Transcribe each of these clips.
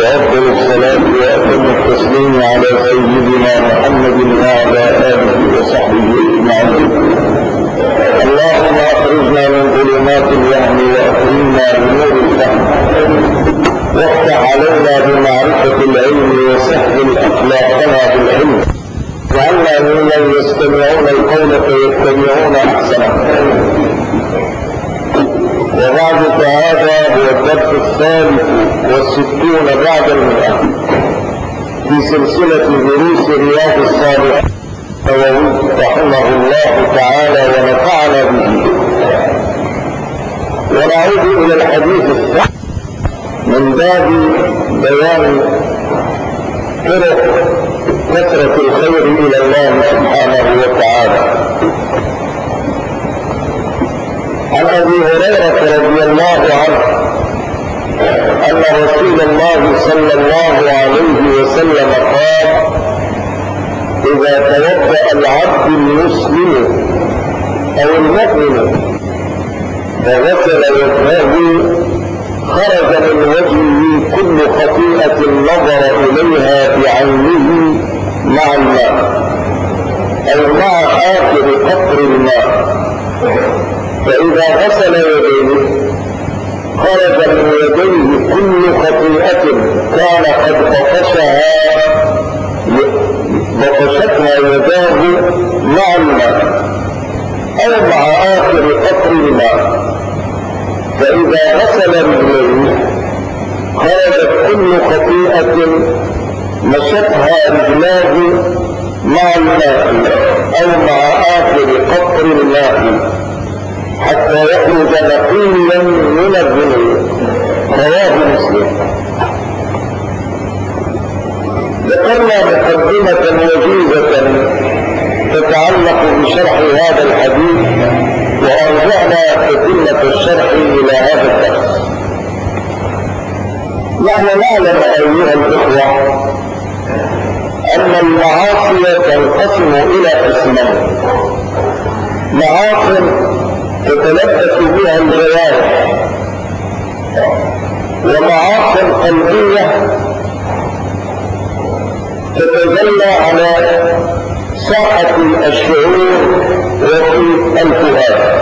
وأفضل الصلاة وأتم التسليم على سيدنا محمد وعلى آله وصحبه أجمعين. اللهم أخرجنا من ظلمات الوهم وأكرمنا بنور الفهم، وافتح علينا بمعرفة العلم وسهل أخلاقنا بالعلم، واجعلنا ممن يستمعون القول فيتبعون أحسنه. وبعد فهذا هو الدرس 63 بعد 100 في سلسلة دروس رياض الصالحين النووي رحمه الله تعالى ونفعنا به. ونعود إلى الحديث الثاني من باب بيان طرق كثرة الخير إلى الله سبحانه وتعالى. عن أبي هريرة رضي الله عنه أن رسول الله صلى الله عليه وسلم قال: إذا توضأ العبد المسلم أو المؤمن فغسل وجهه خرج من وجهه كل خطيئة نظر إليها بعينه مع الماء أو مع آخر قطر الماء. فإذا غسل يديه خرج من يديه كل خطيئة كان قد بطشتها يداه مع الماء أو مع آخر قطر الماء. فإذا غسل رجليه خرجت كل خطيئة مشتها رجلاه مع الماء أو مع آخر قطر الماء حتى يخرج نقيا من الذنوب. رواه مسلم. ذكرنا مقدمة وجيزة تتعلق بشرح هذا الحديث، وأرجعنا تتمة الشرح إلى هذا الدرس. نحن نعلم أيها الإخوة أن المعاصي تنقسم إلى قسمين: معاصي تتلبس بها الجوارح، ومعاصي قلبية تتجلى على ساحة الشعور وفي الفؤاد.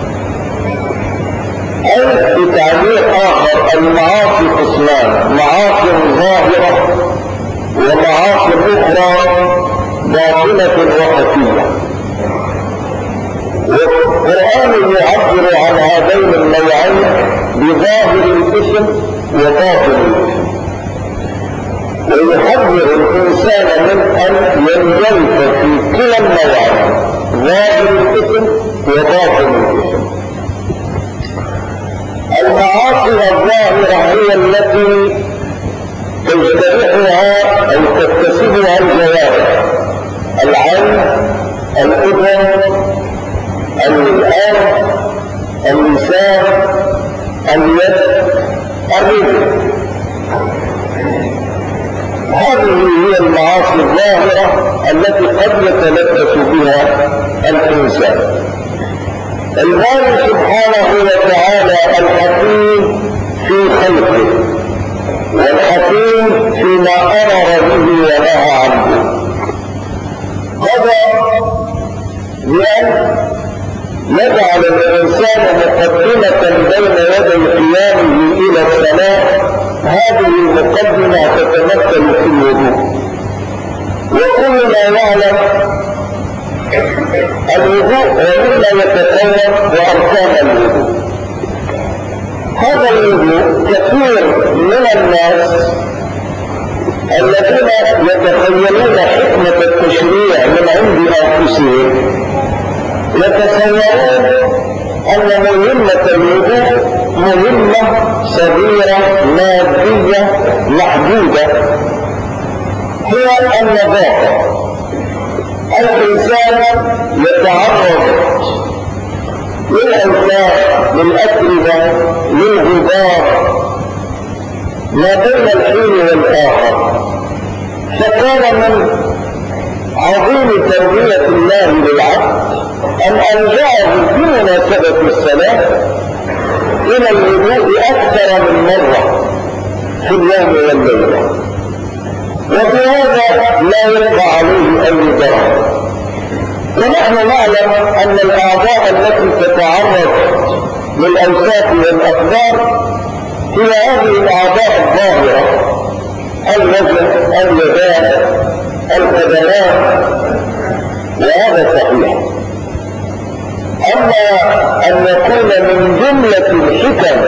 أي بتعبير آخر المعاصي قسمان: معاصي ظاهرة ومعاصي أخرى باطنة وخفية. والقرآن يعبر عن هذين النوعين بظاهر الاسم وباطن الاسم، ويحذر الإنسان من أن ينجلف في كلا النوعين، ظاهر الاسم وباطن الاسم. المعاصي الظاهرة هي التي تجترحها أو تكتسبها الجوارح: العين، الأذن، الآن، اللسان، اليد، الرجل. هذه هي المعاصي الظاهرة التي قد يتلبس بها الإنسان. الله سبحانه وتعالى الحكيم في خلقه والحكيم فيما أمر به ونهى عنه. هذا لأن يجعل الإنسان مقدمة بين يدي قيامه إلى الصلاة. هذه المقدمة تتمثل في الوضوء، وكلنا يعلم الوضوء ومما يتكون وأركان الوضوء. هذا الوضوء كثير من الناس الذين يتخيلون حكمة التشريع من عند أنفسهم يتصورون أن مهمة الوضوء مهمة صغيرة مادية محدودة، هي النظافة. الإنسان يتعرض للأوساخ، للأتربة، للغبار ما بين الحين والآخر. فكان من عظيم تربية الله للعبد أن أرجعه بمناسبة الصلاة إلى الوضوء أكثر من مرة، في اليوم والليلة، وفي هذا لا يبقى عليه أي ضرر. ونحن نعلم أن الأعضاء التي تتعرض للأوساخ والأقدار هي هذه الأعضاء الظاهرة: الوجه، اليدان، القدمات، وهذا صحيح. أما أن يكون من جملة الحكم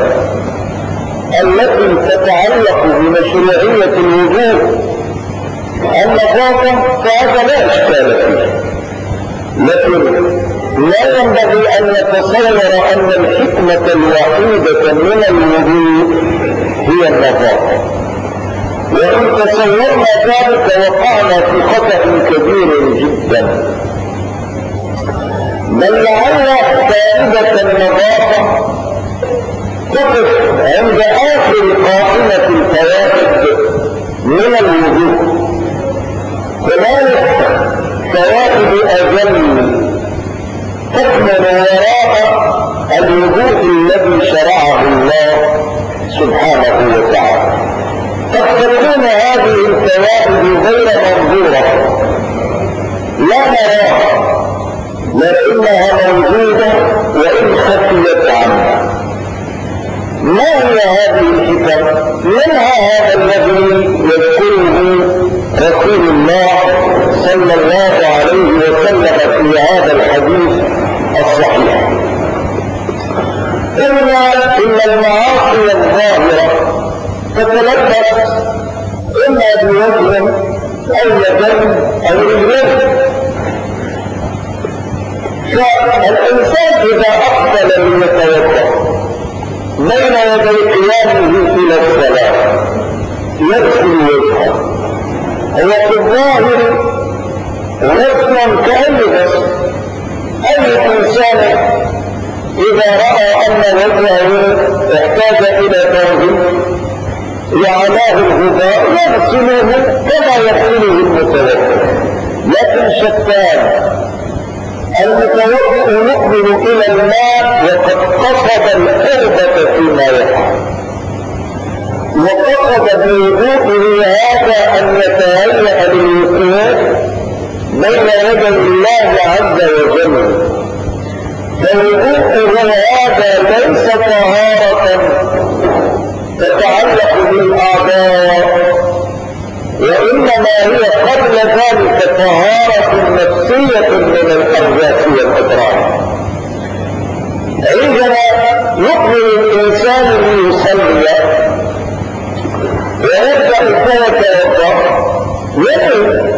التي تتعلق بمشروعية الوجوه النظافة فهذا لا إشكال فيه، لكن لا ينبغي أن نتصور أن الحكمة الوحيدة من الوجوه هي النظافة، وإن تصورنا ذلك وقعنا في خطأ كبير جدا. بل لعل فائدة النظافة تقف عند آخر قائمة الفوائد من الوجوه، هنالك فوائد أجل تكمن وراء الوجوه الذي شرعه الله سبحانه وتعالى. قد تكون هذه الفوائد غير منظورة لا نراها، لكنها موجودة وإن خفيت عنا. ما هي هذه الحكم؟ منها هذا الذي يذكره رسول الله صلى الله عليه وسلم في هذا الحديث الصحيح: إن المعاصي الظاهرة تتلبس إما بوجه أو يدين أو رجلين. فالإنسان إذا أقبل ليتوضأ بين يدي قيامه إلى الصلاة يغسل وجهه، هو في الظاهر غسلا كأي غسل. أي إنسان إذا رأى أن وجهه احتاج إلى توضيء وعلاه الغبار يغسله كما يغسله المتوضئ، لكن شتان. المتوضئ يقبل إلى الماء وقد قصد القربة فيما يفعل، وقصد بوضوءه هذا أن يتهيأ للوقوف بين يدي الله عز وجل. فوضوءه هذا ليس طهارة تتعلق بالأعضاء، وإنما هي قبل ذلك طهارة نفسية من الأرجاس والأدراك. عندما يقبل الإنسان ليصلي ويبدأ يتوضأ ينوي،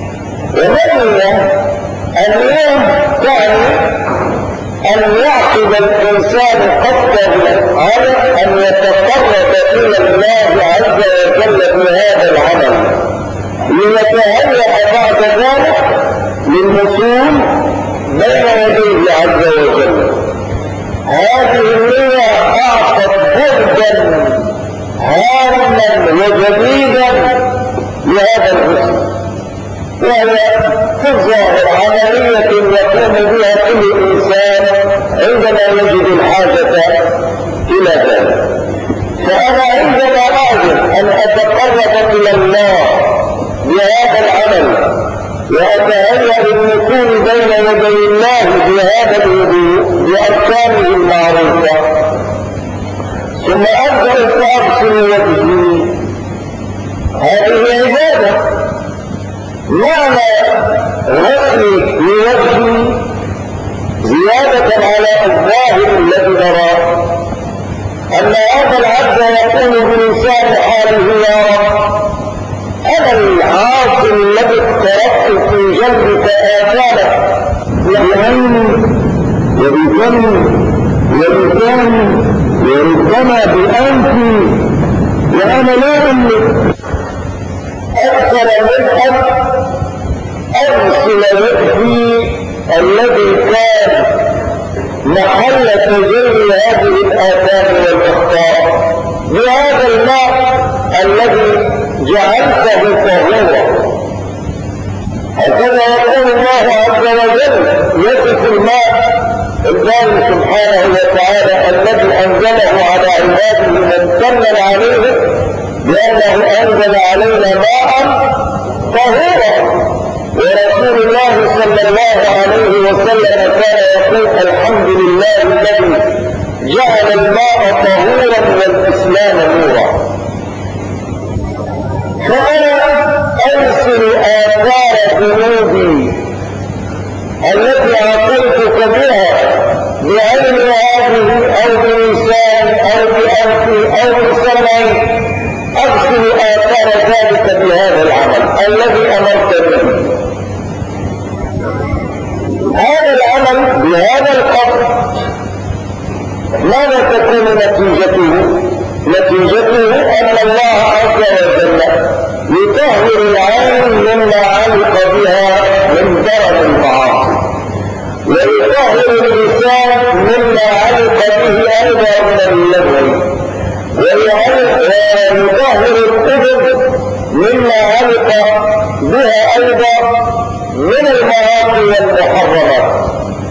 النية تعني أن يعقد الإنسان قصده على أن يتقرب إلى الله عز وجل بهذا العمل، ليتهيأ بعد ذلك للوصول بين يديه عز وجل. هذه النية أعطت بعدا هاما وجديدا لهذا الغسل، وهي في الظاهر عملية يقوم بها كل إنسان عندما يجد الحاجة إلى ذلك. فأنا عندما أعلم أن أتقرب إلى الله بهذا العمل وأتهيأ للوصول بين يدي الله بهذا الوضوء بأركانه المعروفة، ثم أبدأ فأغسل وجهي، هذه عبادة. معنى غسلي لوجهي زيادة على الظاهر الذي نراه أن هذا العبد يقول بلسان حاله: يا رب، أنا العاصي الذي اقترفت في جنبك آثارك بالعين وبفم ولساني وربما بأنفي، وأنا لا أملك أكثر من أن أغسل وجهي الذي كان محل تجلي هذه الآثام والأخطاء بهذا الماء الذي جعلته طهورا. هكذا يقول الله عز وجل يصف الماء الله سبحانه وتعالى الذي أنزله على عباده ممتنا عليه لأنه أنزل علينا ماء طهورا. ورسول الله صلى الله عليه وسلم كان يقول الحمد لله الذي جعل الماء طهورا والإسلام نورا. فأنا أرسل آثار ذنوبي التي عصيتك بها بعين هذه أو بلسان أو بأنفي أو بسمعي، أغسل آثار ذلك بهذا العمل الذي أمرت به. هذا العمل بهذا القصد ماذا تكون نتيجته؟ نتيجته أن الله عز وجل يطهر العين مما علق بها من درن المعاصي، ويطهر اللسان مما علق به أيضا من اللغو، ويطهر الأذن مما علق بها أيضا من المعاصي والمحرمات.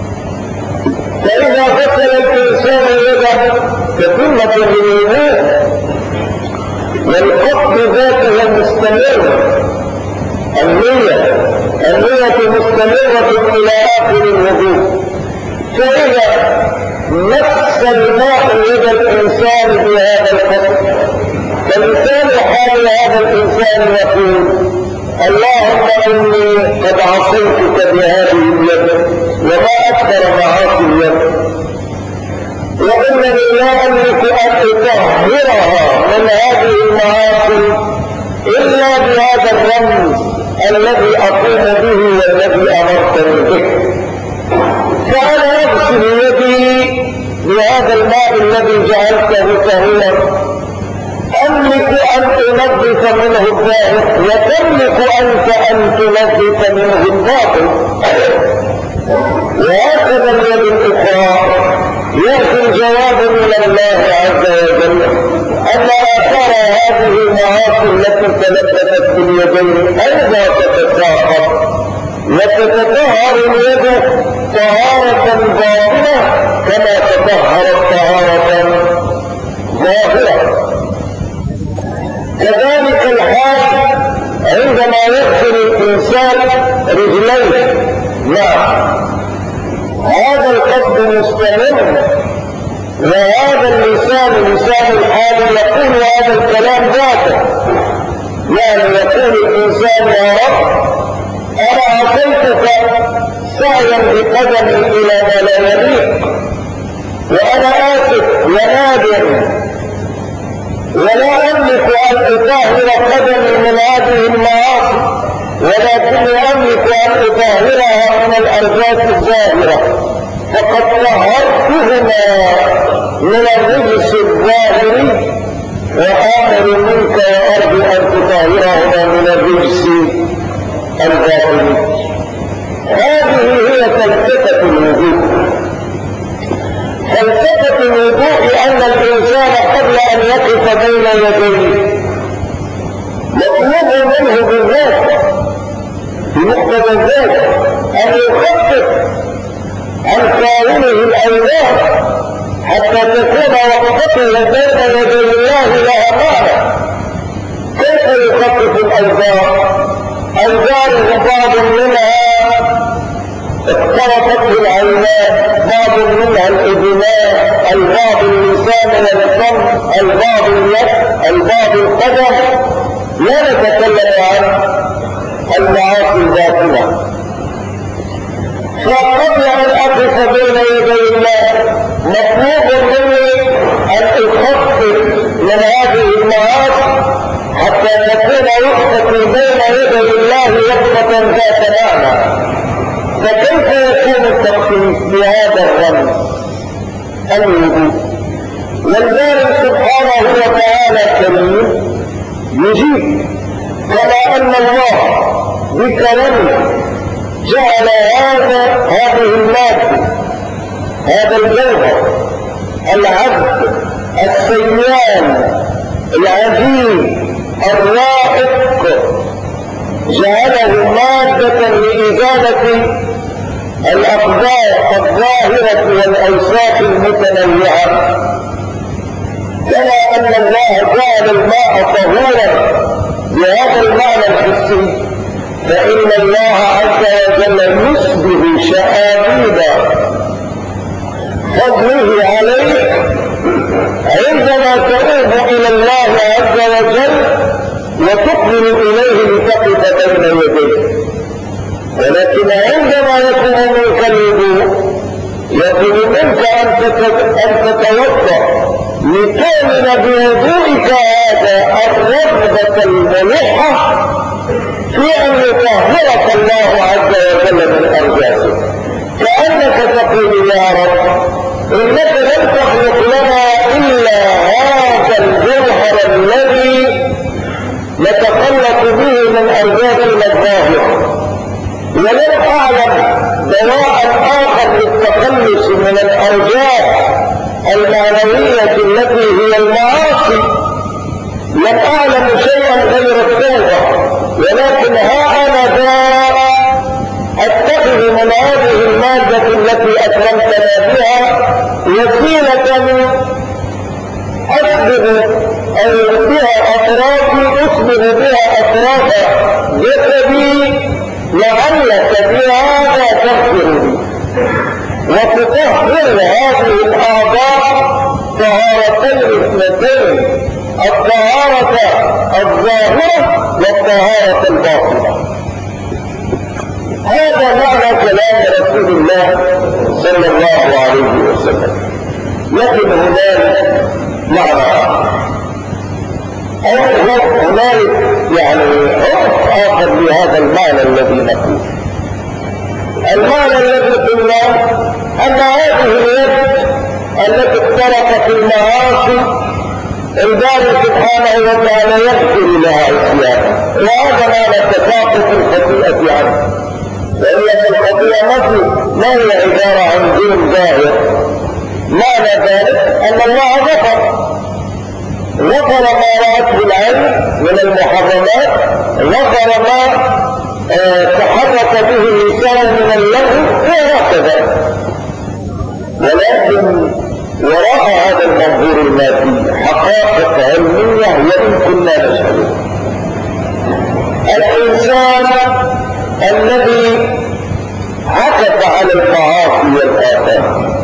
فإذا غسل الإنسان يده كقمة للوضوء والقصد ذاته مستمر، النية مستمرة إلى آخر الوضوء. فإذا نفس الماء يد الإنسان بهذا القصد، فلسان حال هذا الإنسان يقول اللهم إني قد عصيتك بهذه اليد وما أكثر معاصي اليد، وإنني لا أملك أن أطهرها من هذه المعاصي إلا بهذا الرمز الذي أقوم به والذي أمرتني به. فأنا أغسل يدي بهذا الماء الذي جعلته طهورا، أملك أن تنظف منه الظاهر وتملك أنت أن تنظف منه الباطن. وهكذا اليد الأخرى يأتي الجواب من الله عز وجل أن آثار هذه المعاصي التي تلبست باليدين أيضا تتساقط، وتتطهر اليد طهارة باطنة كما تطهرت طهارة ظاهرة. كذلك الحال عندما يغسل الإنسان رجليه، هذا القصد مستمر، وهذا اللسان لسان الحال يقول هذا الكلام ذاته، يعني يقول الإنسان يا رب أنا عصيتك سعيا بقدمي إلى ما لا يليق، وأنا آسف ونادم، ولا أملك أن أطهر قدمي من هذه المعاصي، ولكني أملك أن أطهرها من الأرجاس الظاهرة، فقد طهرتهما من الرجس الظاهري، وآمر منك وأرجو أن تطهرهما من الرجس الباطني. هذه هي فلسفة الوضوء. فلسفة الوضوء أن الإنسان قبل أن يقف بين يديه مطلوب منه بالذات بمقتضى الذات أن يخفف عن كائنه الأولاد حتى تكون وقفته بين يدي الله لها معنى. كيف يخفف الأوزار؟ أوزاره بعض منها اختلطت العينات، بعض منها الأذنان، البعض اللسان والفم، البعض اليد، البعض القدم. لا نتكلم عن المعاصي الباطنة. فقبل أن أقف بين يدي الله مطلوب مني أن أخفف من هذه المعاصي حتى تكون وقفتي بين يدي الله وقفة ذات معنى. فكيف يكون التخفيف بهذا الرمز؟ الوضوء. والبارئ سبحانه وتعالى كريم يجيب، كما أن الله بكرمه جعل هذه المادة، هذا الجوهر العبد السيان العجيب الرائق، جعله مادة لإزالة الأقدار الظاهرة والأوساخ المتنوعة. كما ان الله جعل الماء طهورا بهذا المعنى الحسي، فان الله عز وجل يشبه شآبيب فضله عليك عندما تؤوب الى الله عز وجل وتقبل اليه لتقف بين يديه. ولكن عندما يكون منك الوضوء يكون منك ان تتوضا لتؤمن بوضوئك هذا الرغبه الملحه في ان يطهرك الله عز وجل من ارجاسك، كانك تقول يا رب انك لم تخلق لنا الا هذا الجوهر الذي نتخلق به من ارجاسنا الظاهره، ولم اعلم دواء اخر للتخلص من الارجاس المعنويه التي هي المعاصي. لم اعلم شيئا غير التوبه، ولكن ها انا ذا اتخذ من هذه الماده التي اكرمتنا بها وسيله اسبغ او بها اطرافي اسبغ بها اطراف جسدي لعلك بهذا تغفر لي وتطهر هذه الاعضاء طهارتين اثنتين، الطهارة الظاهرة والطهارة الباطنة. هذا معنى كلام رسول الله صلى الله عليه وسلم. لكن هنالك معنى هنالك يعني آخر لهذا المعنى الذي نقول. المعنى الذي قلنا أن هذه اليد التي اخترقت المعاصي الله سبحانه وتعالى يغفر لها عصيانا، وهذا معنى تساقط الخطيئة عنه. وهي الخطيئة ما هي عبارة عن دين ظاهر، معنى ذلك أن الله غفر ما رأته العين من المحرمات، غفر ما تحرك به اللسان من اللغو وهكذا. ولكن وراء هذا المنظور المادي حقائق علمية وإن كنا نجهلها. الإنسان الذي عكف على المعاصي والآثام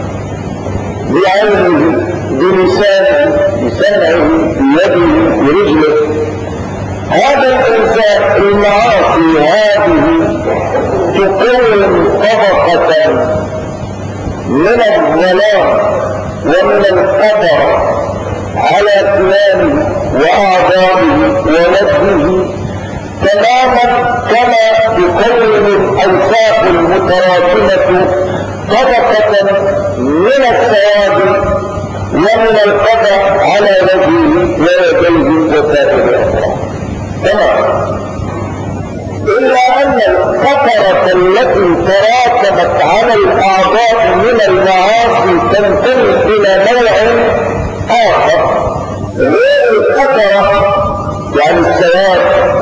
بعينه بلسانه بسمعه بيده برجله، هذا الإنسان المعاصي هذه تكون طبقة من الظلام ومن القدر على ثيابه وأعضائه ونفسه تماما كما تكون الأوساخ المتراكمة طبقة من الثواب ومن القدر على وجهه ويديه وسائر الأطراف تماما، إلا أن القطرة التي تراكمت على الأعضاء من المعاصي تنتمي إلى نوع آخر غير القطرة، يعني السواد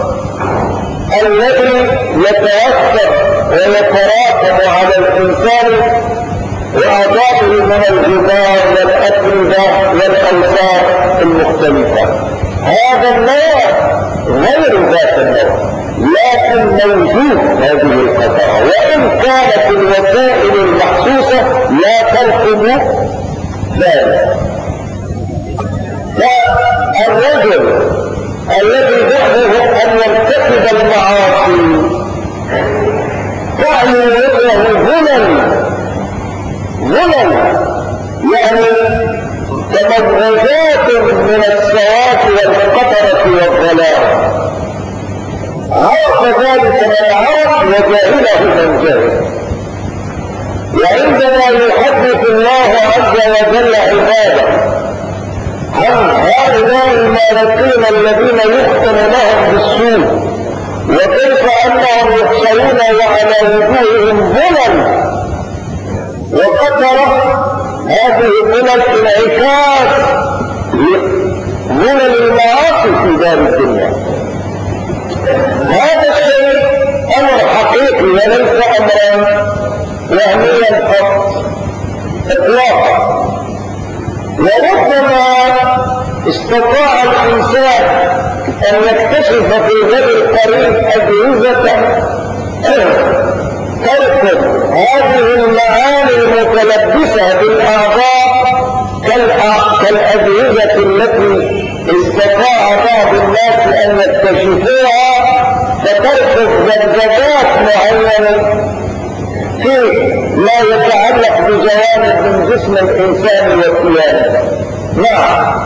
الذي يتأثر ويتراكم على الإنسان وأعضاءه من الجبال والأتربة والأوساخ المختلفة. هذا النوع غير ذات النوع، لكن موجود هذه القطرة، وإن كانت الوسائل المحسوسة لا ترقب ذلك. فالرجل الذي دعوه أن يرتكب المعاصي تعني وجهه ظلم، يعني تمزجات من السواد والقطرة والظلام. عرف ذلك من عرف وجاهله من جاهل. وعندما يحدث الله عز وجل عباده عن هؤلاء المارقين الذين يختم لهم بالسوء وكيف انهم يحشرون وعلى وجوههم ظلم وقدره، هذه من الانعكاس من المعاصي في دار الدنيا. هذا الشيء امر حقيقي وليس امرا وهميا قط اطلاقا. وربما استطاع الإنسان أن يكتشف في الغد القريب أجهزة تركب هذه المعاني المتلبسة بالأعضاء كالأجهزة التي استطاع بعض الناس أن يكتشفوها فتركب ذبذبات معينة في ما يتعلق بجوانب من جسم الإنسان وكيانه. نعم،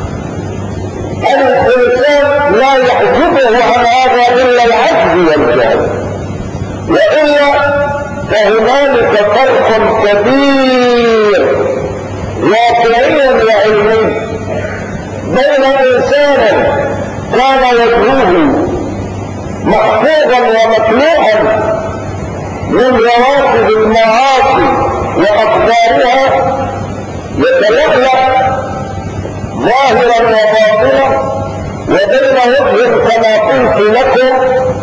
الإنسان لا يحجبه عن هذا إلا العجز والجهل، وإلا فهنالك فرق كبير واقعي وعلمي بين إنسان كان وجهه محفوظا ومطلوعا من رواتب المعاصي وأقدارها يتلألأ ظاهرا وباطنا، وبين وجه كما قلت لكم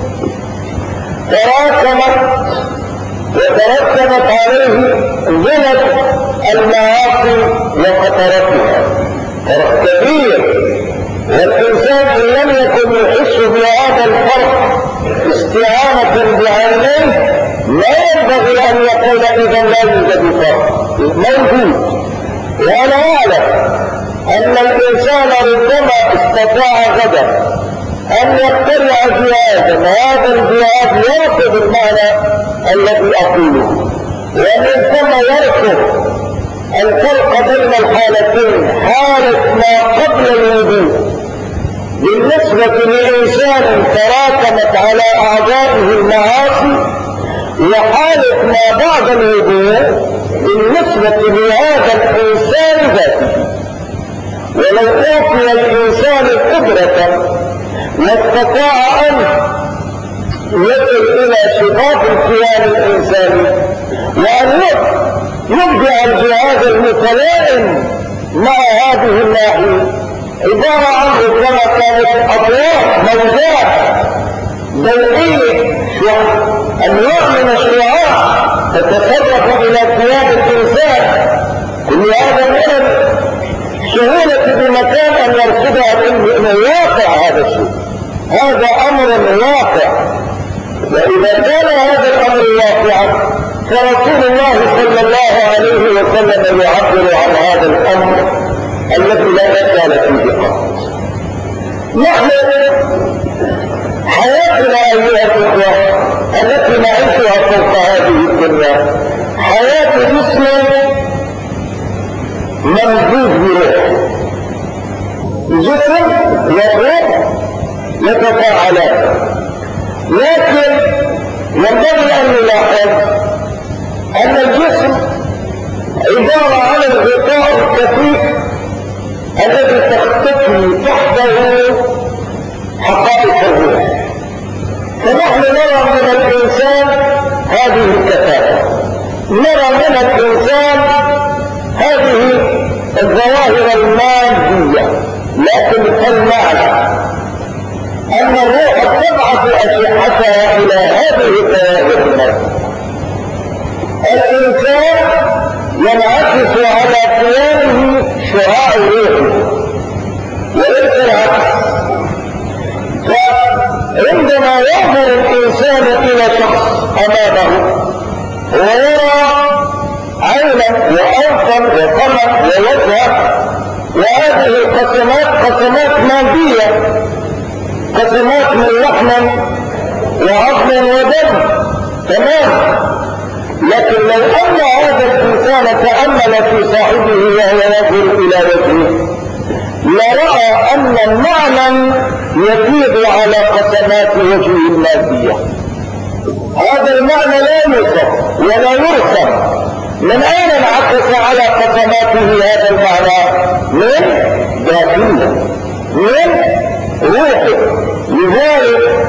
وترتبت عليه ظلم المعاصي وخطرتها. فرق كبير، والإنسان إن لم يكن يحس بهذا الفرق استعانة بعينيه لا ينبغي أن يقول إذا لا يوجد فرق. موجود، وأنا أعلم أن الإنسان ربما استطاع غدا أن يخترع جهازا، هذا الجهاز يركب المعنى الذي أقوله، ومن ثم يركب الفرق بين الحالتين، حالة ما قبل الوضوء بالنسبة لإنسان تراكمت على أعضائه المعاصي، وحالة ما بعد الوضوء بالنسبة لهذا الإنسان ذاته. ولو أوتي الإنسان قدرة واستطاع أن يصل إلى شباب الكيان الإنساني وأن يبدع الجهاز المتلائم مع هذه الناحية، عبارة عنه كما كانت أضواء موجات ضوئية أنواع من الشعاع تتصرف إلى كيان الإنسان، كل هذا من سهولة بمكان أن يرصدها من واقع هذا الشيء. هذا أمر واقع، وإذا كان هذا الأمر واقعا فرسول الله صلى الله عليه وسلم يعبر عن هذا الأمر الذي لا يزال فيه قط. نحن حياتنا أيها الأخوة التي نعيشها فوق هذه الدنيا حياة جسم ممزوج بروح. جسم والروح يتفاعلان، لكن ينبغي أن نلاحظ أن الجسم عبارة عن الغطاء الكثيف الذي تختفي تحته حقائق الروح. فنحن نرى من الإنسان هذه الكثافة، نرى من الإنسان هذه الظواهر المادية، لكن المعنى أن الروح تبعث أشعتها إلى هذه الظواهر المادية. الإنسان ينعكس على كيانه شعاع روحه وليس العكس. فعندما ينظر الإنسان إلى شخص أمامه ويرى عينا وأنفا وفما ووجها، وهذه القسمات قسمات مادية، قسمات من لحم وعظم ودم، تمام. لكن لو أن هذا الإنسان تأمل في صاحبه وهو ينظر إلى وجهه لرأى أن المعنى يفيض على قسمات وجهه المادية. هذا المعنى لا يوصف ولا يرسم. من أين انعكس على قسماته هذا المعنى؟ من داخله، من روحه. لذلك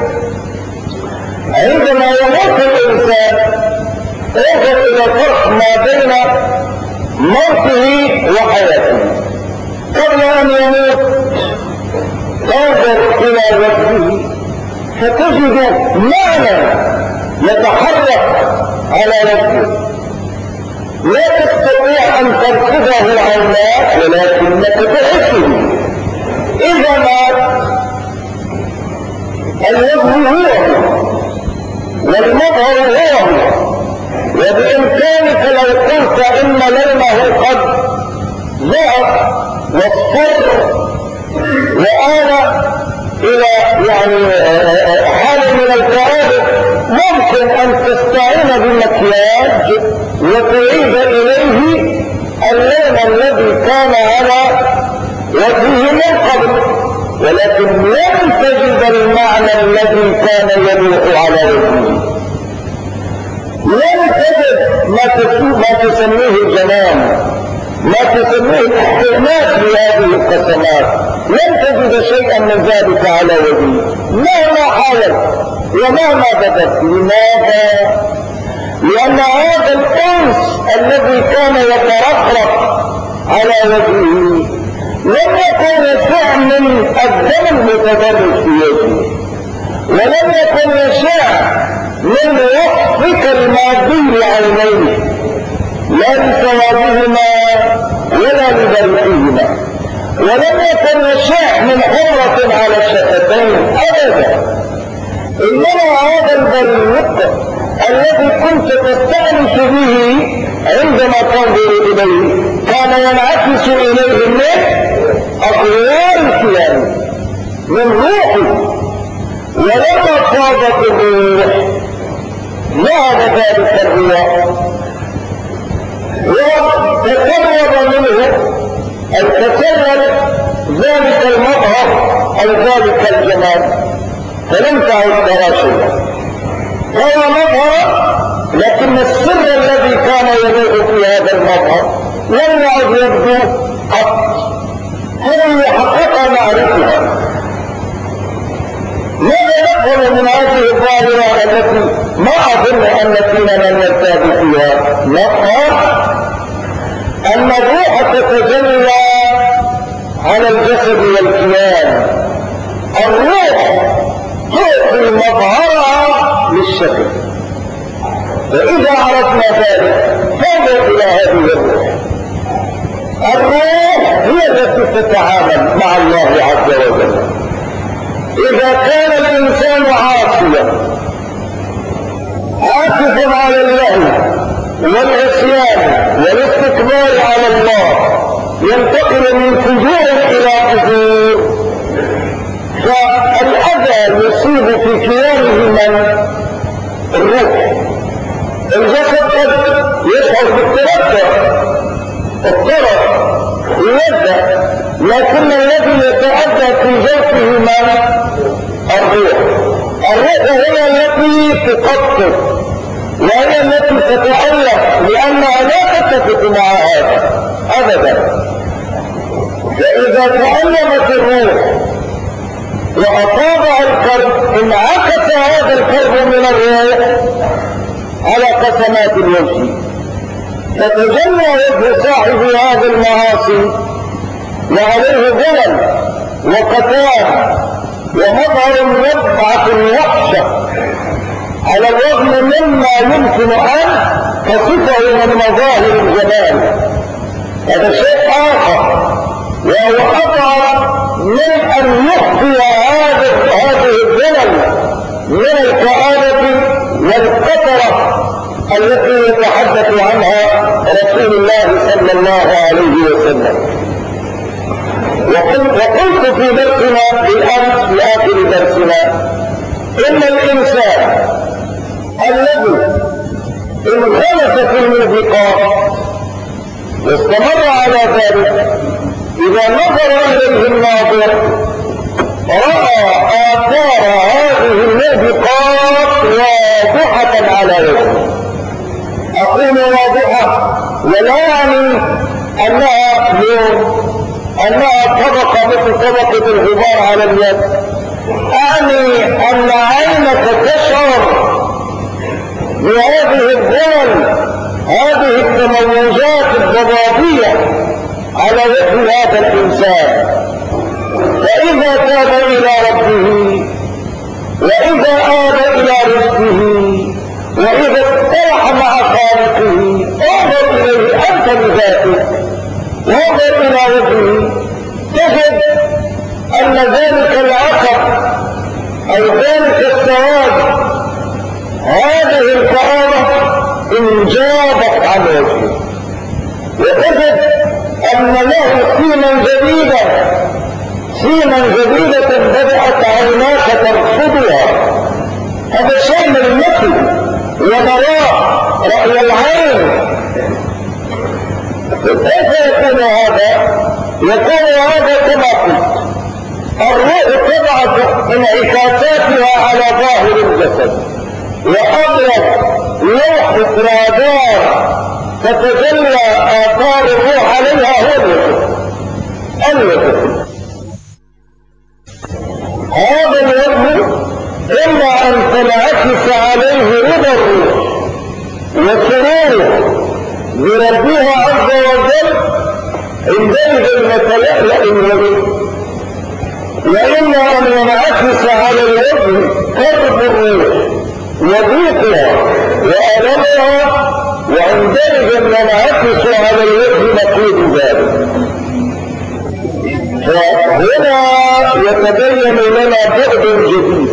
عندما يموت الإنسان انظر إلى الفرق ما بين موته وحياته. قبل أن يموت انظر إلى وجهه فتجد معنى يتحرك على وجهه، لا تستطيع أن ترصده العينات ولكنك تحسه. إذا مات الوجه هو والمظهر هو، وبإمكانك لو قلت إن لونه قد ذهب واصفر وآل إلى حال من الكآبة، ممكن أن تستعين بالمكياج وتعيد إليه اللون الذي كان على وجهه من قبل، ولكن لم تجد المعنى الذي كان يلوح على وجهه. لم تجد ما تسميه الجنان، ما تسميه الاحتمال في هذه القسمات، لم تجد شيئا من ذلك على وجهه مهما حاولت ومهما بدت. لماذا؟ لأن هذا الأنس الذي كان يترقرق على وجهه لم يكن يشع من الدم المتدرج في وجهه، ولم يكن يشع من وصفك المادي عينيه، لا لسوادهما ولا لبرقهما، ولم يكن يشع من حمرة على الشفتين أبدا، إنما هذا البريق الذي كنت تستأنس به عندما تنظر إليه كان ينعكس إليه من أطوار الكيان من روحه، ولما فاضت الروح ذهب ذلك الرياء وتسرب منه أي تسرب ذلك المظهر أو ذلك الجمال، فلم تعد ترى شيئا. هو مظهر، لكن السر الذي كان يلوح في هذا المظهر لم يعد يبدو قط. هذه حقيقة نعرفها. ماذا نفهم من هذه الظاهرة التي ما أظن أن فينا من يرتاب فيها؟ نفهم أن الروح تتجلى على الجسد والكيان. الروح تعطي مظهرها للشكل، فإذا عرفنا ذلك فانظر إلى هذه الروح. الروح هي التي تتعامل مع الله عز وجل. إذا كان الإنسان عاصيا عاكف على الله والعصيان والاستكبار على الله، ينتقل من فجور إلى فجور، فالأذى يصيب في كيانه من الروح. الجسد قد يشعر بالتوتر، الطرف يبدأ، لكن الذي يتأذى في جوفه من الروح. الروح هي التي تقطر وهي التي تتألف، لأنها لا تتفق مع هذا أبدا. فإذا تألمت الروح وأصابها الكرب انعكس هذا الكرب من الروح على قسمات الوجه، فتجلى وجه صاحب هذه المعاصي وعليه ظلم وقتال ومظهر يبعث الوحشة على الرغم مما يمكن أن تصفه من مظاهر الجمال. هذا شيء آخر، وهو أضعف من أن يخفي هذه الظلم من الكآبة والقطرة التي يتحدث عنها رسول الله صلى الله عليه وسلم. وقلت في درسنا بالأمس في آخر درسنا إن الإنسان الذي انغمس في الموبقات واستمر على ذلك إذا نظر إليه الناظر رأى آثار هذه الموبقات واضحة على وجهه. أقول واضحة ولا يعني أنها طبقة مثل طبقة الغبار على اليد، أعني أن عينك تشعر بهذه الظلم، هذه التموجات الضبابية على وجه هذا الإنسان. فإذا تاب إلى ربه وإذا آب إلى رزقه وإذا اصطلح مع خالقه انظر إليه أنت بذاتك وانظر إلى وجهه، تجد أن ذلك العقب أو ذلك السواد هذه الكرامة انجابت عن وجهه، وتجد أن له سيما جديدة بدأت عيناك ترصدها. هذا شيء من المثل ونراه رأي العين. كيف يكون هذا؟ يكون هذا كما قلت، الروح تبعث انعكاساتها على ظاهر الجسد، وأبرز لوح رادار تتجلى آثار الروح عليها هو الوجه. هذا الوجه إما أن تنعكس عليه رضا الروح وسروره بربها عز وجل، عندئذ يتلألأ الوجه، وإما أن ينعكس على الوجه قرب الروح وضيقها وألمها، وعندئذ ينعكس على الوجه نقيض ذلك. فهنا يتبين لنا بعد جديد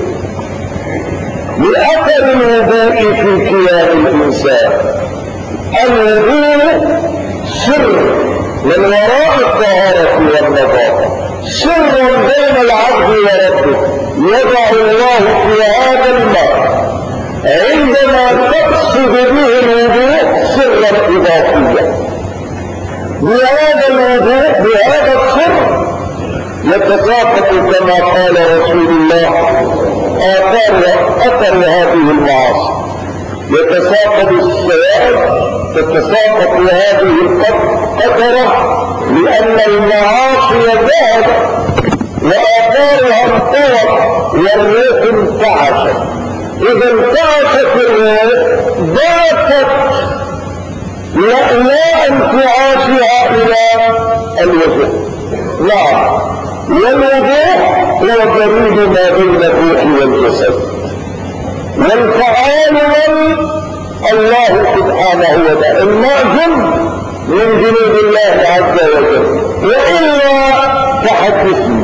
لأثر الوضوء في كيان الإنسان. الوضوء سر من وراء الطهارة والنظافة، سر بين العبد وربه يضع الله في هذا الماء عندما تقصد به الوضوء سرا إضافيا. بهذا الوضوء بهذا السر يتساقط كما قال رسول الله أثر هذه المعاصي، يتساقط السواد، تتساقط هذه القدرة، لأن المعاصي ذهبت وآثارها انطوت والروح انتعشت. إذا انتعشت الروح باتت لا انتعاشها إلى الوجه. نعم، والوضوء هو جريد ما بين الروح والجسد، والفعال الله سبحانه وتعالى، الماء من جنود الله عز وجل. وإلا فحدثني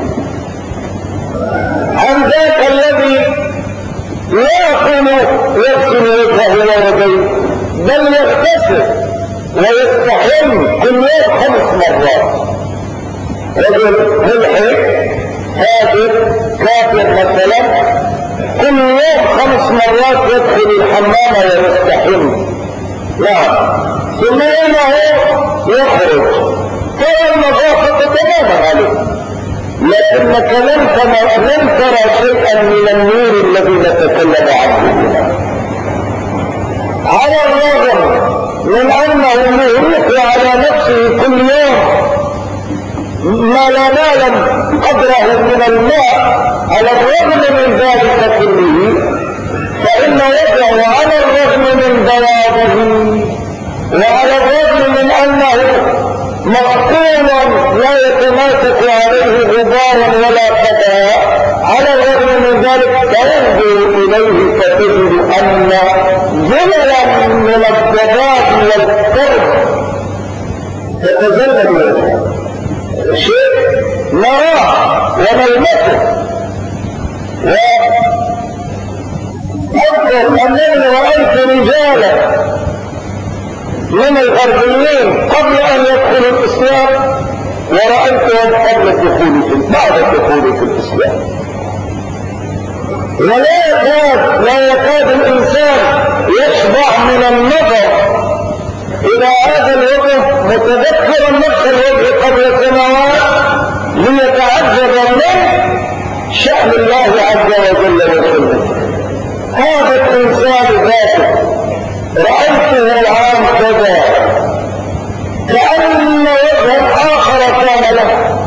عن ذاك الذي لا يكون يغسل وجهه ويديه، بل يغتسل ويستحم كل يوم 5 مرات. رجل ملحد هاجر كافر مثلا كل يوم 5 مرات يدخل الحمام ويستحم، نعم، ثم انه يخرج، ترى النظافة تماما عليه، لكنك لم ترى شيئا من النور الذي نتكلم عنه. على الرغم من انه يهرق على نفسه كل يوم ما لا نعلم قدره من الماء، على الرغم من ذلك كله فإن وجهه على الرغم من بياضه وعلى الرغم من أنه مغسولا لا يتماسك عليه غبار ولا قدر، على الرغم من ذلك تنظر إليه فتجد أن زللا من الضباب والكرب تتزلل وجهه، شيء نراه ونلمسه. وأذكر أنني رأيت رجالا من الغربيين قبل أن يدخلوا الإسلام، ورأيتهم بعد الدخول في الإسلام، ولا يكاد الإنسان يشبع من النظر إلى هذا الوجه متذكرا نفس الوجه قبل سنوات ليتعجب من شأن الله عز وجل وسلم. هذا الإنسان ذاته رأيته العام كذا كأن وجها آخر كان له،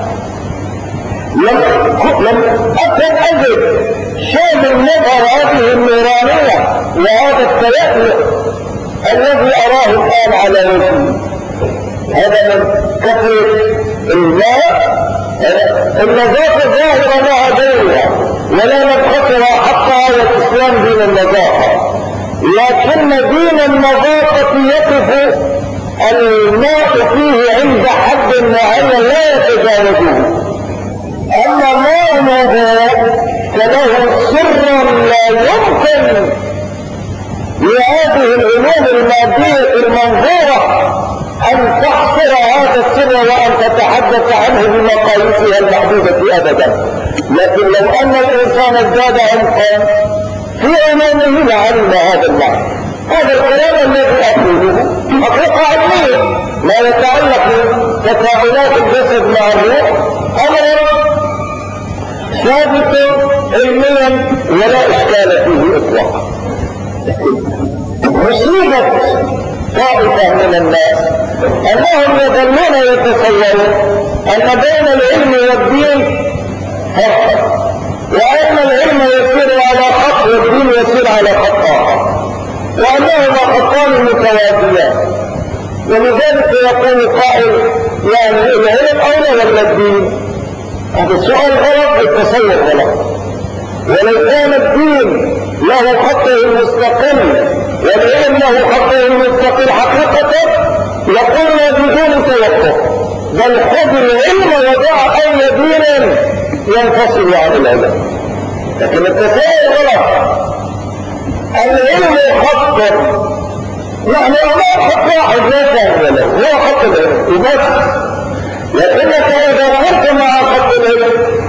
لم أكن أجد شيء من نظر هذه النورانية وهذا التلألؤ الذي أراه الآن على وجهه. هذا من كثرة الماء. النظافة ظاهرة لها دورها ولا نبخسها، حتى هذا الإسلام دين النظافة، لكن دين النظافة يقف الماء فيه عند حد معين لا يتجاوزه. أما ماله فله سر لا يمكن لهذه العلوم المادية المنظورة أن تحصر هذا السر وأن تتحدث عنه بمقاييسها المحدودة أبدا. لكن لو أن الإنسان ازداد عمقا في علومه لعلم هذا المعنى. هذا الكلام الذي أقوله حقيقة علمية لا يتعلق بتفاعلات الجسد مع الروح، أمر ثابت علميا ولا إشكال فيه إطلاقا. مصيبة طائفة من الناس أنهم يظلون يتصورون أن بين العلم والدين فرقا، وأن العلم يسير على خط والدين يسير على خط آخر، وأنهما خطان متوازيان. ولذلك يقول قائل يعني العلم أولى ولا الدين؟ هذا السؤال غلط والتصور غلط. ولو كان الدين له خطه المستقل والعلم له خطه المستقل حقيقة لقلنا بدون توقف بل خذ العلم ودع أي دين ينفصل عن العلم. لكن التصور غلط. العلم خط نحن أمام خط واحد لا ثاني له هو خط العلم وبس. لكنك إذا كنت مع خط العلم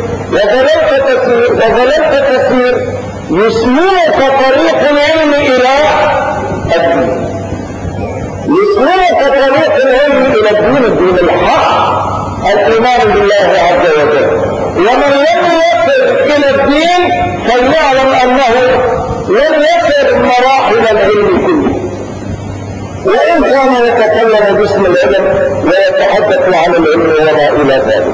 وظللت تسير يسمعك طريق العلم إلى الدين، يسمعك طريق العلم إلى الدين الحق الإيمان بالله عز وجل. ومن لم يصل إلى الدين فليعلم أنه لم يصل مراحل العلم كله، وإن كان يتكلم باسم العلم ويتحدث عن العلم وما إلى ذلك.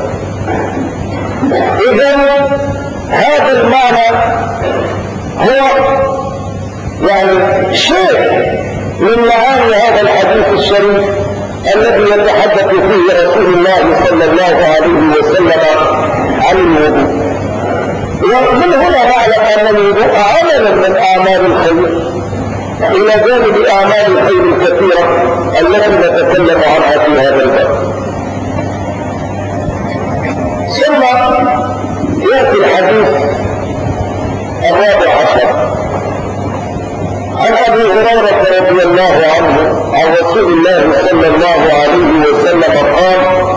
إذن هذا المعنى هو يعني شيء من معاني هذا الحديث الشريف الذي يتحدث فيه رسول الله صلى الله عليه وسلم عن الوضوء. ومن هنا نعلم أن الوضوء عمل من أعمال الخير إلى جانب أعمال الخير الكثيرة التي نتكلم عنها في هذا الباب. ثم يأتي الحديث الرابع عشر عن أبي هريرة رضي الله عنه عن رسول الله صلى الله عليه وسلم قال: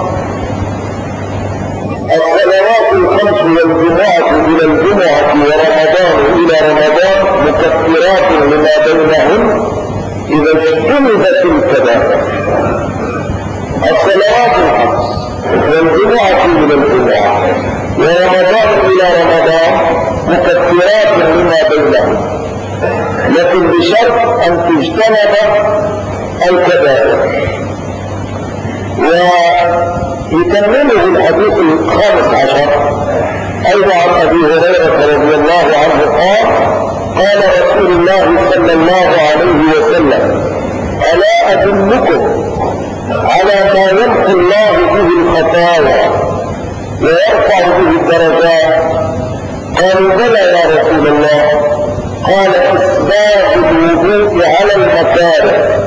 الصلوات الخمس والجمعة إلى الجمعة ورمضان إلى رمضان مكفرات لما بينهن إذا اجتنبت الكبائر. الصلوات الخمس والجمعة إلى الجمعة ورمضان إلى رمضان مكفرات لما بينهن، لكن بشرط أن تجتنب الكبائر. ويكمله الحديث الخامس عشر أيضا عن أبي هريرة رضي الله عنه قال رسول الله صلى الله عليه وسلم: ألا أدلكم على ما يمحو الله به الخطايا ويرفع به الدرجات؟ قالوا: بلى يا رسول الله. قال: إسباغ الوضوء على المكاره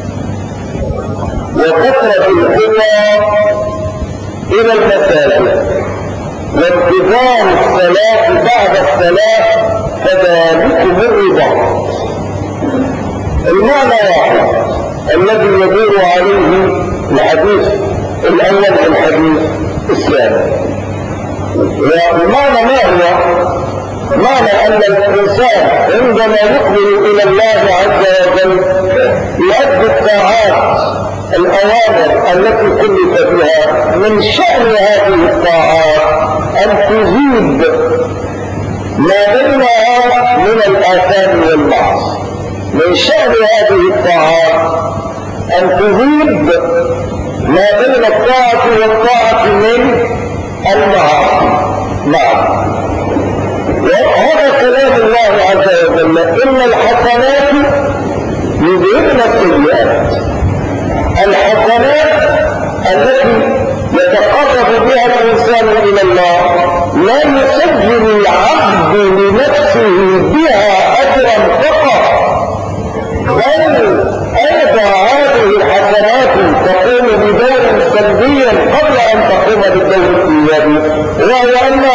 وكثرة الخطى إلى المساجد وانتظار الصلاة بعد الصلاة فذلكم الرباط. المعنى واحد الذي يدور عليه الحديث الأول في الحديث الثاني. والمعنى ما هو؟ معنى أن الإنسان عندما يقبل إلى الله عز وجل يؤدي الطاعات الأوامر التي كلف بها، من شأن هذه الطاعات أن تزيد ما بينها من الآثام والمعاصي. من شأن هذه الطاعات أن تزيد ما بين الطاعة والطاعة من المعاصي. نعم، وهذا كلام الله عز وجل: إن الحسنات يذهبن السيئات. الحسنات التي يتقرب بها الإنسان إلى الله لا يسجل العبد لنفسه بها أجرا فقط، بل أيضا هذه الحسنات تقوم بدور سلبي قبل أن تقوم بالدور الإيجابي، وهو أن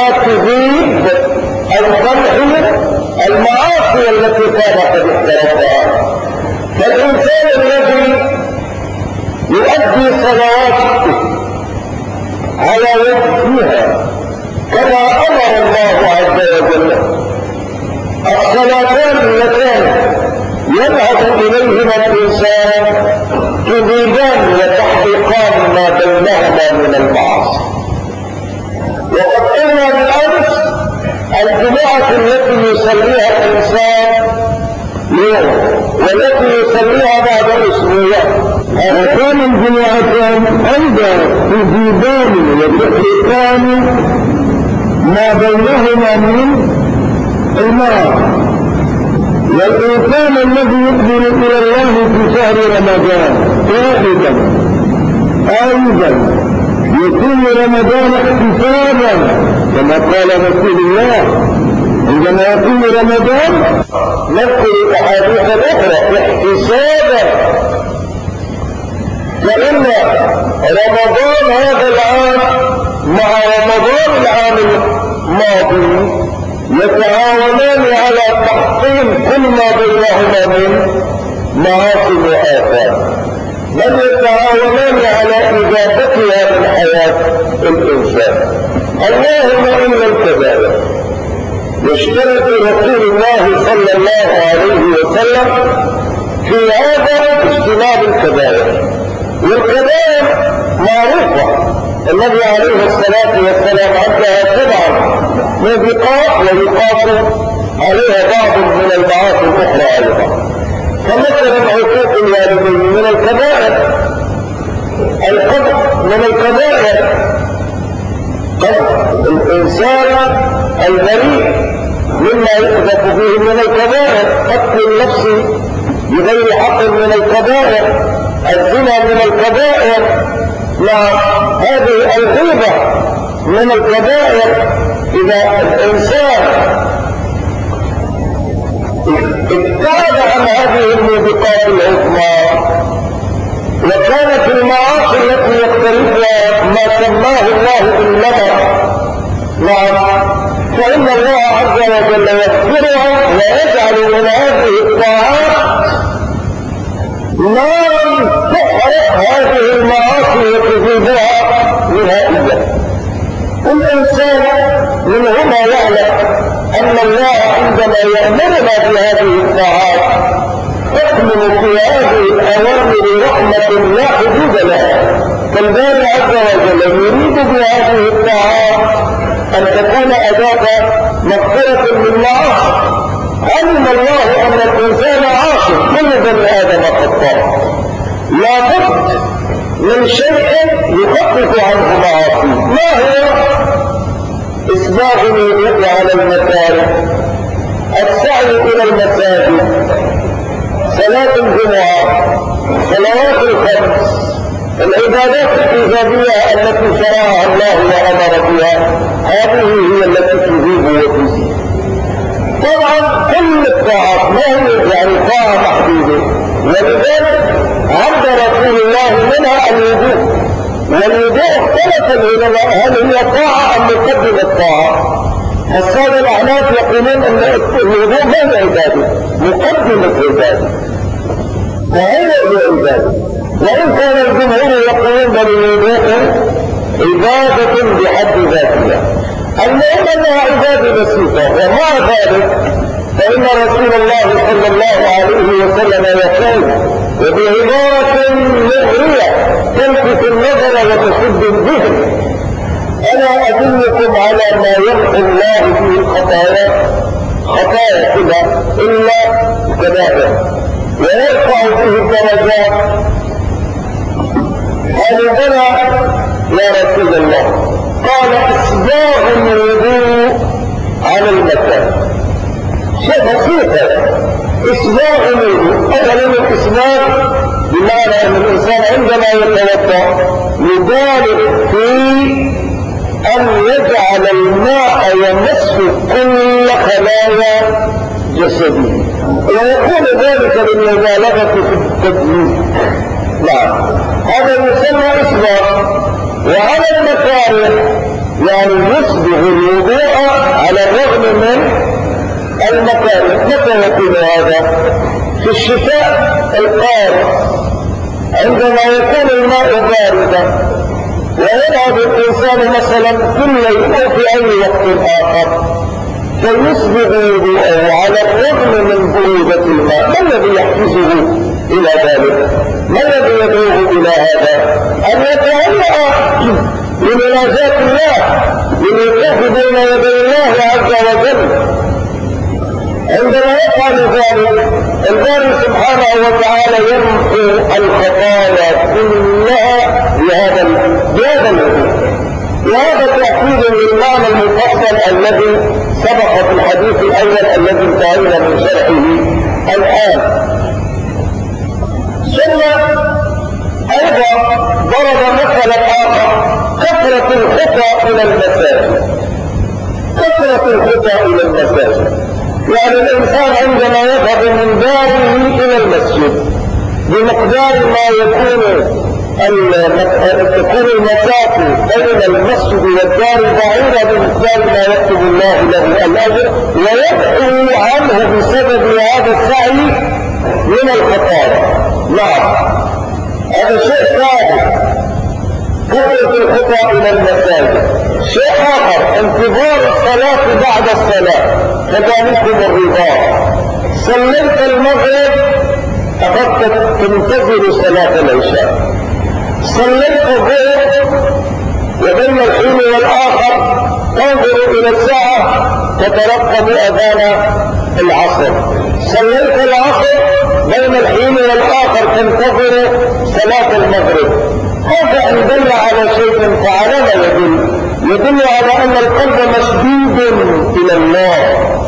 يذهب إليهما الإنسان تذيبان وتحقيقان ما بينهما من المعاصي. وقد قلنا بالأمس الجمعة التي يصليها الإنسان يوم والتي يصليها بعد أسبوع، وكان الجمعتان أيضا تذيبان وتحقيقان ما بينهما من المعاصي. والإنسان الذي يقبل إلى الله في شهر رمضان تائبا أيضا يكون رمضان احتسابا كما قال رسول الله عندما يكون رمضان نذكر الأحاديث الأخرى احتسابا. فإن رمضان هذا العام مع رمضان العام الماضي يتعاونان على تحطيم كل ما بينهما من معاصي وآثام، بل يتعاونان على إجابتها من حياة الإنسان. اللهم إلا الكبائر. يشترط رسول الله صلى الله عليه وسلم في هذا اجتناب الكبائر، والكبائر معروفة. النبي عليه الصلاة والسلام عندها 7 موبقات ويقاس عليها بعض من المعاصي الأخرى أيضا. فمثلا عقوق الوالدين من الكبائر، القتل من الكبائر، قتل الإنسان البريء مما يقذف فيه من الكبائر، قتل النفس بغير حق من الكبائر، الزنا من الكبائر، هذه الغيبة من الكبائر. إذا الإنسان ابتعد عن هذه الموبقات العظمى وكانت المعاصي التي يقترفها ما سماه الله بالنظر، فإن الله عز وجل يغفرها ويجعل من هذه الطاعات نارا تحرق هذه المعاصي وتذيبها نهائيا. الإنسان من هنا يعلم أن الله عندما يأمرنا بهذه الطاعات تكمن في هذه الأوامر رحمة لا حدود لها. فالباري عز وجل يريد بهذه الطاعات أن تكون أداة مغفرة للمعاصي. علم الله أن الإنسان عاصي، كل بني آدم خطاء، لا بد من شيء يخفف عنه معاصي. ما هو؟ إسباغ الوضوء على المكاره، السعي إلى المساجد، صلاة الجمعة، صلوات الخمس، العبادات الإيجابية التي شرعها الله وأمر بها، هذه هي التي تذيب وتزيد. طبعا كل الطاعات ما هي يعني طاعة محدودة، ولذلك عند رسول الله منها الوضوء، والوضوء اختلف العلماء هل هي طاعة أم مقدم الطاعة. السادة الأحناف يقولون أن الوضوء ما هو عبادة، مقدم العبادة، فهي عبادة. وإن كان الجمهور يقولون بل الوضوء عبادة بحد ذاتها. المهم أنها عبادة بسيطة. ومع ذلك فإن رسول الله صلى الله عليه وسلم يقول وبعبارة مغرية تلفت النظر وتسد الذهن: ألا أدلكم على ما يمحو الله فيه الخطايا، خطايا كذا إلا كبائر، ويرفع فيه الدرجات؟ قالوا بلى يا رسول الله. قال: إسباغ الوضوء على المكان. شيء بسيط هذا، إسباغ الوضوء. أولا الإسباغ بمعنى أن الإنسان عندما يتوضأ يبالغ في أن يجعل الماء يمس كل خلايا جسده، ويكون ذلك بالمبالغة في التدليك. نعم، هذا يسمى إسباغ. وعلى المكاره يعني يصبغ الوضوء على الرغم من المكاره. متى يكون هذا؟ في الشتاء القارس عندما يكون الماء باردا ويذهب الإنسان مثلا كل يوم في أي وقت آخر، فيصبغ وضوءه على على الرغم من برودة الماء. ما الذي يحفزه إلى ذلك؟ ما الذي يدعوه إلى هذا؟ أن يتهيأ لمناجاة الله، للوقوف بين يدي الله عز وجل. عندما يفعل ذلك الباري سبحانه وتعالى يمحو الخطايا كلها بهذا الوقوف. وهذا تأكيد للمعنى المفصل الذي سبق في الحديث الأول الذي انتهينا من شرحه الآن. ثم أيضا ضرب مثلا آخر: كثرة الخطى إلى المساجد. كثرة الخطى إلى المساجد يعني الإنسان عندما يذهب من داره إلى المسجد بمقدار ما تكون المسافة بين المسجد والدار بعيدة بمقدار ما يكتب الله له الأجر ويدعو عنه بسبب هذا السعي من الخطايا. نعم، هذا شيء ثابت، كثرة الخطى إلى المساجد. شيء آخر: انتظار الصلاة بعد الصلاة، كذلكم الرباط. صليت المغرب أخذت تنتظر صلاة العشاء، صليت الظهر وبين الحين والآخر تنظر إلى الساعة تترقب أذان العصر، صليت العصر بين الحين والآخر تنتظر صلاة المغرب. هذا إن دل على شيء فعلى ما يدل على أن القلب مشدود إلى الله،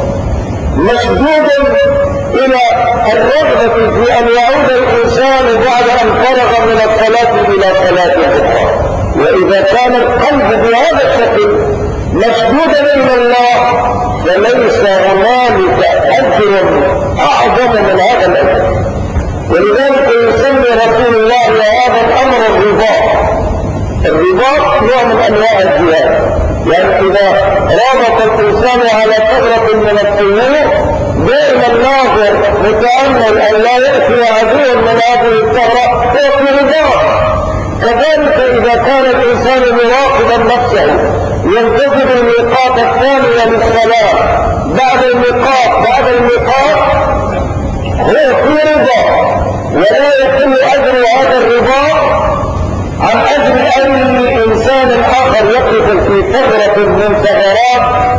مشدود إلى الرغبة في أن يعود الإنسان بعد أن فرغ من الصلاة إلى صلاة أخرى. وإذا كان القلب بهذا الشكل مشدودا إلى الله فليس هنالك أجر أعظم من هذا الأجر. ولذلك يسمي رسول الله هذا الأمر الرباط. الرباط نوع من أنواع الجهاد، يعني إذا رابط الإنسان على ثغرة من الطيور دائما ناظر متأمل أن لا يأتي عدو من هذه الثغرة هو في رباط. كذلك إذا كان الإنسان مراقبا نفسه ينتظر الميقات الثانية للصلاة بعد الميقات هو في رباط، ولا يكون أجر هذا الرباط عن أجل أي إنسان آخر يقف في ثغرة من ثغرات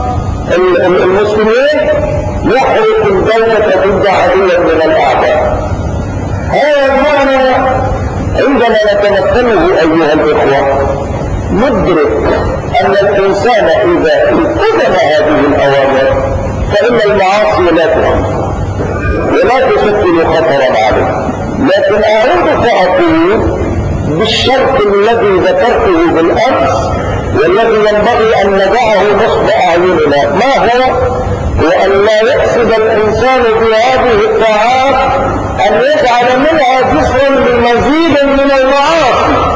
المسلمين يحرق الدولة ضد عدو من الأعداء. هذا المعنى عندما نتمثله أيها الإخوة ندرك أن الإنسان إذا التزم هذه الأوامر فإن المعاصي لا تهم ولا تشكل خطرا عليه. لكن أعود فأقول بالشرط الذي ذكرته بالأمس والذي ينبغي أن ندعه نصب أعيننا، ما هو؟ وأن لا يقصد الإنسان بهذه الطاعات أن يجعل منها جسرا لمزيد من المعاصي.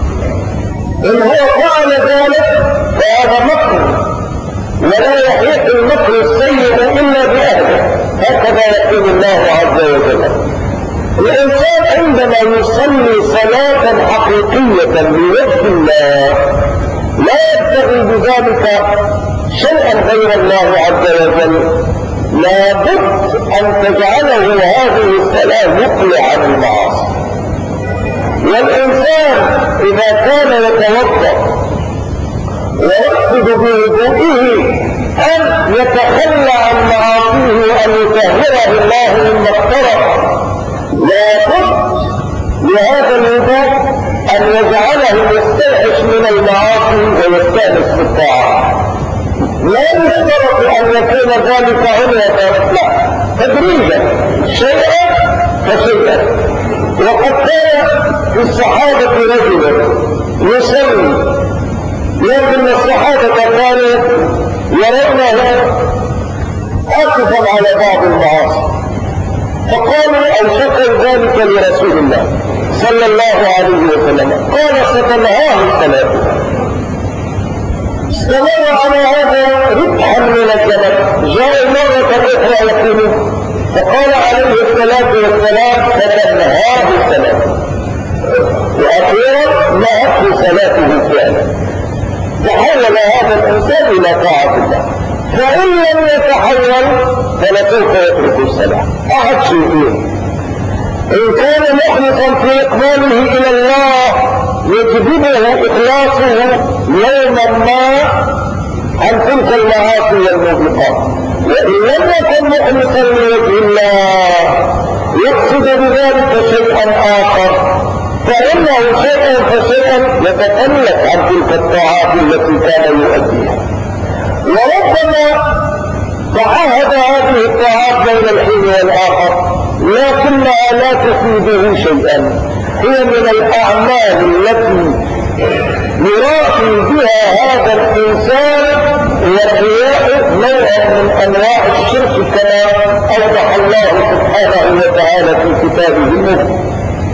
إن هو فعل ذلك فهذا مكر، ولا يحيق المكر السيء إلا بأهله، هكذا يقول الله عز وجل. الإنسان عندما يصلي صلاة حقيقية لوجه الله لا يبتغي بذلك شيئا غير الله عز وجل، لابد أن تجعله هذه الصلاة مقلع عن المعاصي. والإنسان إذا كان يتوضأ ويقصد بوضوئه أن يتخلى عن معاصيه وأن يطهره الله مما اقترف، لابد لهذا الوضوء أن يجعله يستوحش من المعاصي ويستأنس بالطاعات. لا يشترط أن يكون ذلك عنوة، لا، تدريجا شيئا فشيئا. وقد كان في الصحابة رجل يصلي، لكن الصحابة كانوا يرونه آسفا على بعض المعاصي، فقالوا أو شكوا ذلك لرسول الله صلى الله عليه وسلم، قال ستنهاه صلاته. استمر على هذا ربحا من الجبل، جاء مرة أخرى يقول، فقال عليه الصلاة والسلام فتنهاه صلاته، وأخيرا نهته صلاته فعلا. تحول هذا الإنسان إلى طاعة الله. فإن لم يتحول فلسوف يترك الصلاة. أحد شيئين: إن كان مخلصا في إقباله إلى الله يجذبه إخلاصه يوما ما عن تلك المعاصي والموبقات، وإن لم يكن مخلصا لوجه الله يقصد بذلك شيئا آخر فإنه شيئا فشيئا يتخلف عن تلك الطاعات التي كان يؤديها. وربما تعاهد هذه الطاعات بين الحين والآخر لكنها لا تفيده شيئا، هي من الأعمال التي يرائي بها هذا الإنسان والرياء نوع من أنواع الشرك كما أوضح الله سبحانه وتعالى في كتابه المبين.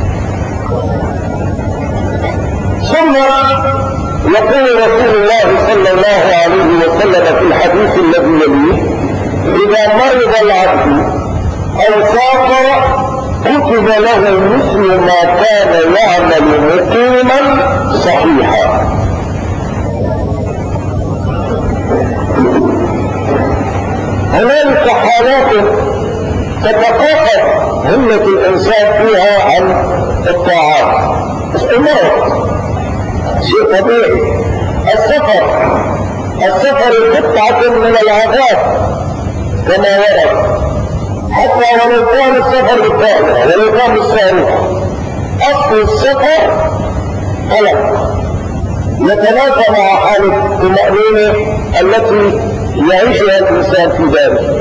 ثم يقول رسول الله صلى الله عليه وسلم في الحديث الذي يليه: إذا مرض العبد أو سافر كتب له مثل ما كان يعمل مقيما صحيحا. هنالك حالات تتقاطع همة الإنسان فيها عن الطاعات. المرض شيء طبيعي، السفر قطعة من العذاب كما ورد، حتى ولو كان السفر بالطائرة ولو كان بالصاروخ. أصل السفر قلق يتنافى مع حالة الطمأنينة التي يعيشها الإنسان في داره،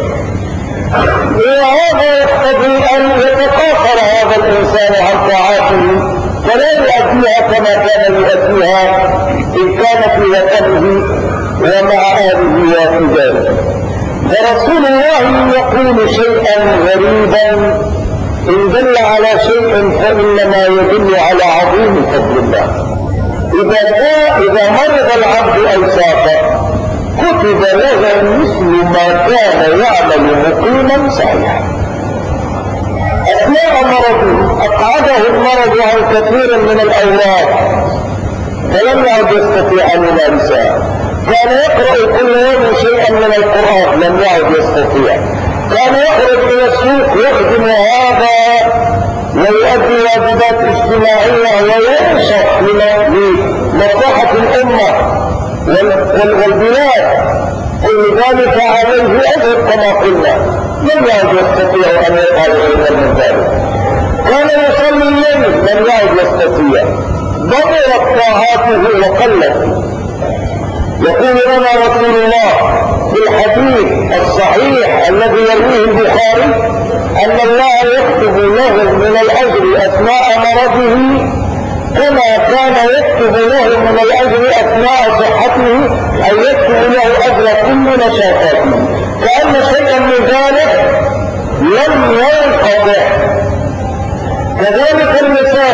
وهذا يقتضي أن يتقاصر هذا الإنسان عن طاعاته فلا يؤديها كما كان يؤديها إن كان في وطنه ومع أهله وفي داره. فرسول الله يقول شيئا غريبا إن دل على شيء فإنما يدل على عظيم فضل الله. إذا مرض العبد أو سافر كتب له مثل ما كان يعمل مقيما صحيحا. أثناء مرضه أقعده المرض عن كثير من الأولاد فلم يعد يستطيع أن يمارسها. كان يقرأ كل يوم شيئا من القرآن لم يعد يستطيع. كان يخرج إلى السوق يخدم هذا ويؤدي واجبات اجتماعية وينشط لمصلحة الأمة والبلاد، كل ذلك عليه أجر كما قلنا، لم يعد يستطيع أن يفعل شيئا من ذلك. كان يصلي الليل لم يعد يستطيع، ضمرت طاعاته وقلت. يقول لنا رسول الله في الحديث الصحيح الذي يرويه البخاري أن الله يكتب له من الأجر أثناء مرضه كما كان يكتب له من الأجر أثناء صحته، أو يكتب له أجر كل نشاطاته، كأن شيئا من ذلك لم ينقطع. كذلك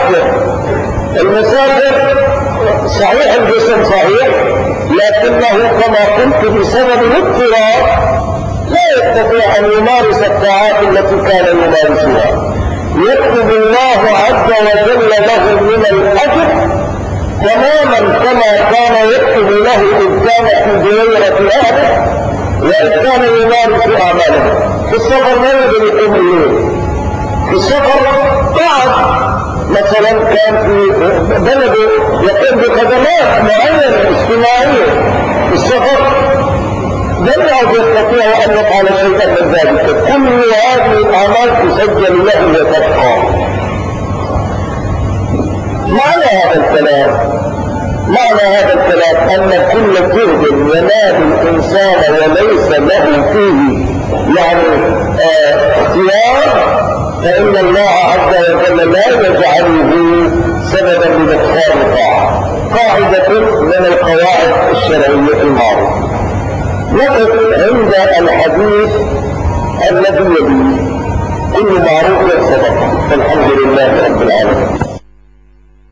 المسافر صحيح الجسم صحيح، لكنه كما قلت بسبب الاضطراب لا يستطيع أن يمارس الطاعات التي كان يمارسها. يكتب الله عز وجل له من الأجر تماما كما كان يكتب له إذ كان في دائرة أهله وإذ كان يمارس أعماله. في السفر لا يقدر يقوم الليل، في السفر قعد مثلا كان في بلده يقوم بخدمات معينة اجتماعية، في السفر لم يعد يستطيع أن يفعل شيئا من ذلك. كل هذه الأعمال تسجل له وتبقى. معنى هذا الكلام أن كل جهد ينال الإنسان وليس له فيه اختيار فإن الله عز وجل لا يجعله سببا لنقصان طاعة. قاعدة من القواعد الشرعية المعروفة. نقف عند الحديث الذي يليه: كل معروف صدقة. الحمد لله رب العالمين.